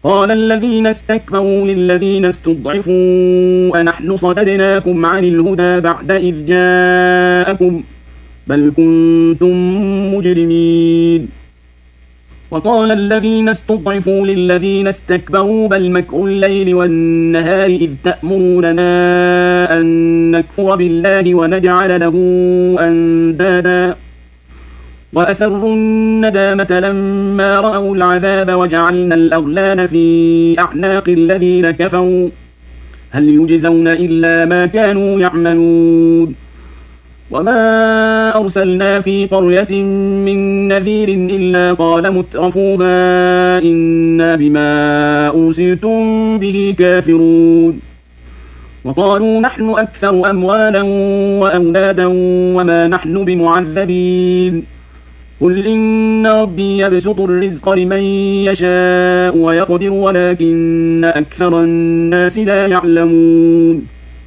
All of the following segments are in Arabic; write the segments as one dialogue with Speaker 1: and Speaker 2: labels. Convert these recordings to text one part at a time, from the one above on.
Speaker 1: قال الذين استكبروا للذين استضعفوا أنحن صددناكم عن الهدى بعد إذ جاءكم بل كنتم مجرمين. وقال الذين استضعفوا للذين استكبروا بل مكر الليل والنهار إذ تأمروننا أن نكفر بالله ونجعل له أندادا وأسروا الندامة لما رأوا العذاب وجعلنا الأغلال في أعناق الذين كفروا هل يجزون إلا ما كانوا يعملون. وما أرسلنا في قرية من نذير إلا قال مترفوها إنا بما أرسلتم به كافرون. وقالوا نحن أكثر أموالا وأولادا وما نحن بمعذبين. قل إن ربي يبسط الرزق لمن يشاء ويقدر ولكن أكثر الناس لا يعلمون.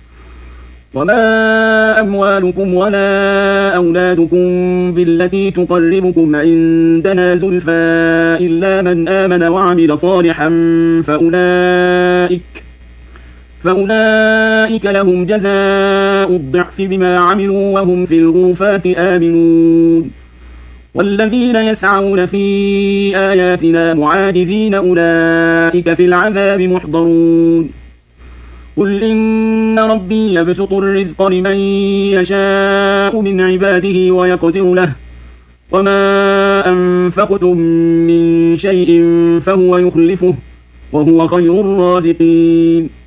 Speaker 1: وما أموالكم ولا أولادكم بالتي تقربكم عندنا زلفى إلا من آمن وعمل صالحا فأولئك لهم جزاء الضعف بما عملوا وهم في الغرفات آمنون. والذين يسعون في آياتنا معاجزين أولئك في العذاب محضرون. قل إن ربي يبسط الرزق لمن يشاء من عباده ويقدر له وما أنفقتم من شيء فهو يخلفه وهو خير الرازقين.